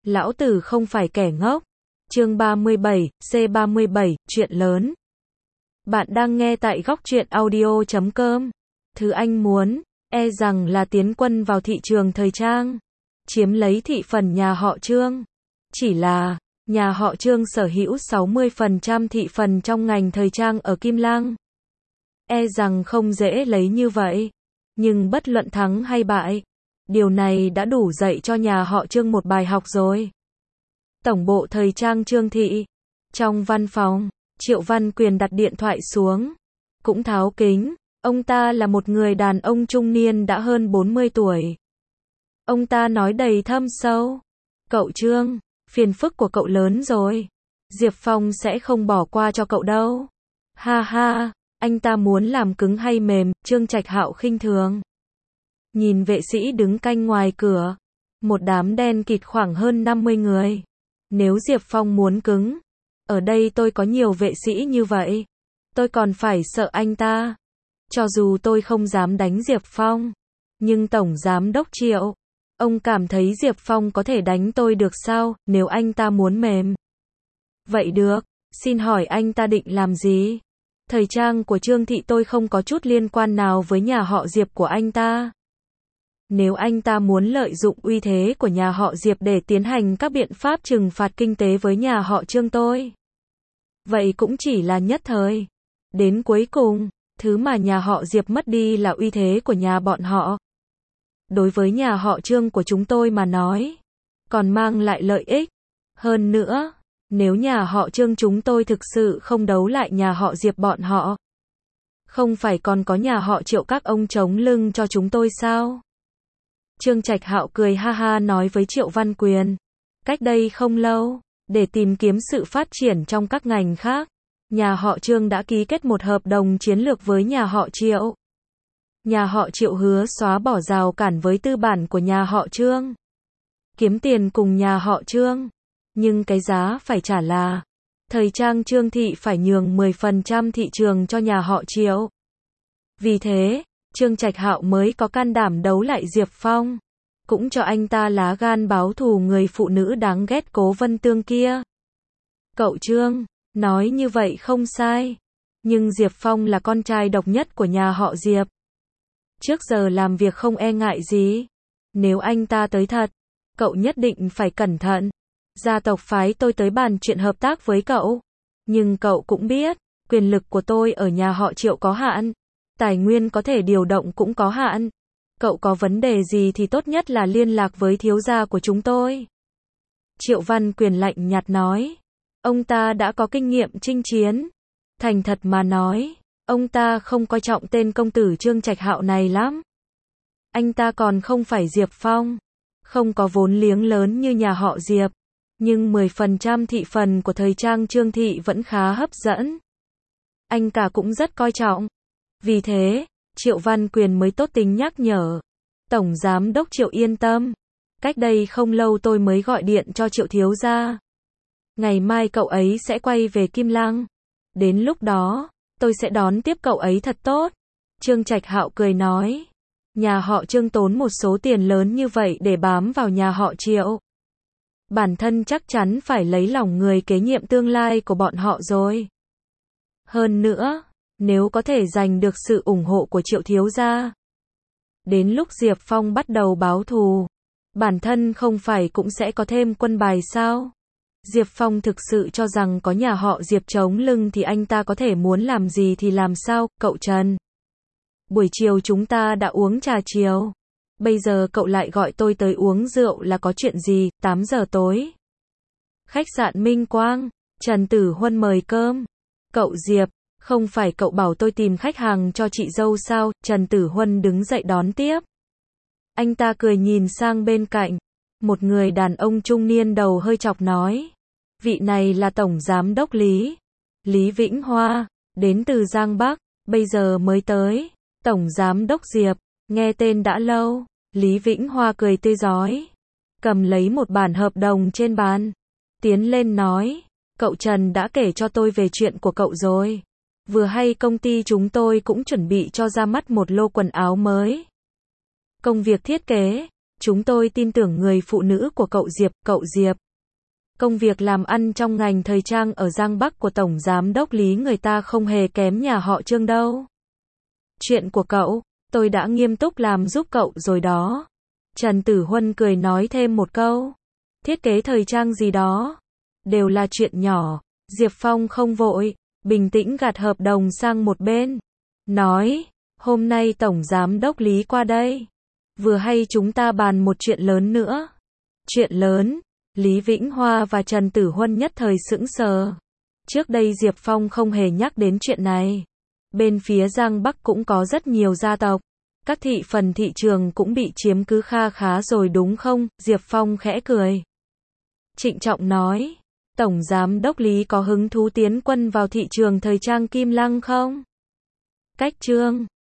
Lão tử không phải kẻ ngốc. Chương 37, C37, chuyện lớn. Bạn đang nghe tại góc truyện audio.com. Thứ anh muốn, e rằng là tiến quân vào thị trường thời trang, chiếm lấy thị phần nhà họ Trương. Chỉ là, nhà họ Trương sở hữu 60% thị phần trong ngành thời trang ở Kim Lăng. E rằng không dễ lấy như vậy. Nhưng bất luận thắng hay bại, điều này đã đủ dạy cho nhà họ Trương một bài học rồi. Tổng bộ thời trang Trương Thị. Trong văn phòng, Triệu Văn Quyền đặt điện thoại xuống. Cũng tháo kính. Ông ta là một người đàn ông trung niên đã hơn 40 tuổi. Ông ta nói đầy thâm sâu. Cậu Trương, phiền phức của cậu lớn rồi. Diệp Phong sẽ không bỏ qua cho cậu đâu. Ha ha, anh ta muốn làm cứng hay mềm, Trương Trạch Hạo khinh thường. Nhìn vệ sĩ đứng canh ngoài cửa. Một đám đen kịt khoảng hơn 50 người. Nếu Diệp Phong muốn cứng, ở đây tôi có nhiều vệ sĩ như vậy. Tôi còn phải sợ anh ta. Cho dù tôi không dám đánh Diệp Phong, nhưng Tổng Giám Đốc Triệu, ông cảm thấy Diệp Phong có thể đánh tôi được sao, nếu anh ta muốn mềm? Vậy được, xin hỏi anh ta định làm gì? Thời trang của Trương Thị tôi không có chút liên quan nào với nhà họ Diệp của anh ta. Nếu anh ta muốn lợi dụng uy thế của nhà họ Diệp để tiến hành các biện pháp trừng phạt kinh tế với nhà họ Trương tôi, vậy cũng chỉ là nhất thời. Đến cuối cùng, thứ mà nhà họ Diệp mất đi là uy thế của nhà bọn họ. Đối với nhà họ Trương của chúng tôi mà nói, còn mang lại lợi ích. Hơn nữa, nếu nhà họ Trương chúng tôi thực sự không đấu lại nhà họ Diệp bọn họ, không phải còn có nhà họ Triệu các ông chống lưng cho chúng tôi sao? Trương Trạch Hạo cười ha ha nói với Triệu Văn Quyền. Cách đây không lâu, để tìm kiếm sự phát triển trong các ngành khác, nhà họ Trương đã ký kết một hợp đồng chiến lược với nhà họ Triệu. Nhà họ Triệu hứa xóa bỏ rào cản với tư bản của nhà họ Trương, kiếm tiền cùng nhà họ Trương. Nhưng cái giá phải trả là, thời trang Trương Thị phải nhường 10% thị trường cho nhà họ Triệu. Vì thế, Trương Trạch Hạo mới có can đảm đấu lại Diệp Phong, cũng cho anh ta lá gan báo thù người phụ nữ đáng ghét Cố Vân Tương kia. Cậu Trương, nói như vậy không sai, nhưng Diệp Phong là con trai độc nhất của nhà họ Diệp. Trước giờ làm việc không e ngại gì. Nếu anh ta tới thật, cậu nhất định phải cẩn thận. Gia tộc phái tôi tới bàn chuyện hợp tác với cậu. Nhưng cậu cũng biết, quyền lực của tôi ở nhà họ Triệu có hạn. Tài nguyên có thể điều động cũng có hạn. Cậu có vấn đề gì thì tốt nhất là liên lạc với thiếu gia của chúng tôi. Triệu Văn Quyền lạnh nhạt nói. Ông ta đã có kinh nghiệm chinh chiến. Thành thật mà nói, ông ta không coi trọng tên công tử Trương Trạch Hạo này lắm. Anh ta còn không phải Diệp Phong, không có vốn liếng lớn như nhà họ Diệp, nhưng 10% thị phần của thời trang Trương Thị vẫn khá hấp dẫn. Anh cả cũng rất coi trọng. Vì thế, Triệu Văn Quyền mới tốt tính nhắc nhở. Tổng Giám Đốc Triệu yên tâm. Cách đây không lâu tôi mới gọi điện cho Triệu thiếu gia. Ngày mai cậu ấy sẽ quay về Kim Lăng. Đến lúc đó, tôi sẽ đón tiếp cậu ấy thật tốt. Trương Trạch Hạo cười nói. Nhà họ Trương tốn một số tiền lớn như vậy để bám vào nhà họ Triệu. Bản thân chắc chắn phải lấy lòng người kế nhiệm tương lai của bọn họ rồi. Hơn nữa, nếu có thể giành được sự ủng hộ của Triệu thiếu gia, đến lúc Diệp Phong bắt đầu báo thù, bản thân không phải cũng sẽ có thêm quân bài sao? Diệp Phong thực sự cho rằng có nhà họ Diệp chống lưng thì anh ta có thể muốn làm gì thì làm sao, cậu Trần. Buổi chiều chúng ta đã uống trà chiều. Bây giờ cậu lại gọi tôi tới uống rượu là có chuyện gì, 8 giờ tối. Khách sạn Minh Quang, Trần Tử Huân mời cơm. Cậu Diệp, không phải cậu bảo tôi tìm khách hàng cho chị dâu sao? Trần Tử Huân đứng dậy đón tiếp. Anh ta cười nhìn sang bên cạnh. Một người đàn ông trung niên đầu hơi chọc nói. Vị này là Tổng Giám Đốc Lý Vĩnh Hoa, đến từ Giang Bắc, bây giờ mới tới. Tổng Giám Đốc Diệp, nghe tên đã lâu. Lý Vĩnh Hoa cười tươi rói, cầm lấy một bản hợp đồng trên bàn, tiến lên nói. Cậu Trần đã kể cho tôi về chuyện của cậu rồi. Vừa hay công ty chúng tôi cũng chuẩn bị cho ra mắt một lô quần áo mới. Công việc thiết kế, Chúng tôi tin tưởng người phụ nữ của cậu Diệp. Công việc làm ăn trong ngành thời trang ở Giang Bắc của Tổng Giám đốc Lý người ta không hề kém nhà họ Trương đâu. Chuyện của cậu, tôi đã nghiêm túc làm giúp cậu rồi đó. Trần Tử Huân cười nói thêm một câu. Thiết kế thời trang gì đó, đều là chuyện nhỏ. Diệp Phong không vội, bình tĩnh gạt hợp đồng sang một bên. Nói, hôm nay Tổng Giám đốc Lý qua đây. Vừa hay chúng ta bàn một chuyện lớn nữa. Chuyện lớn? Lý Vĩnh Hoa và Trần Tử Huân nhất thời sững sờ. Trước đây Diệp Phong không hề nhắc đến chuyện này. Bên phía Giang Bắc cũng có rất nhiều gia tộc. Các thị phần thị trường cũng bị chiếm cứ kha khá rồi đúng không? Diệp Phong khẽ cười. Trịnh trọng nói, Tổng Giám đốc Lý có hứng thú tiến quân vào thị trường thời trang Kim Lăng không? Cách Trương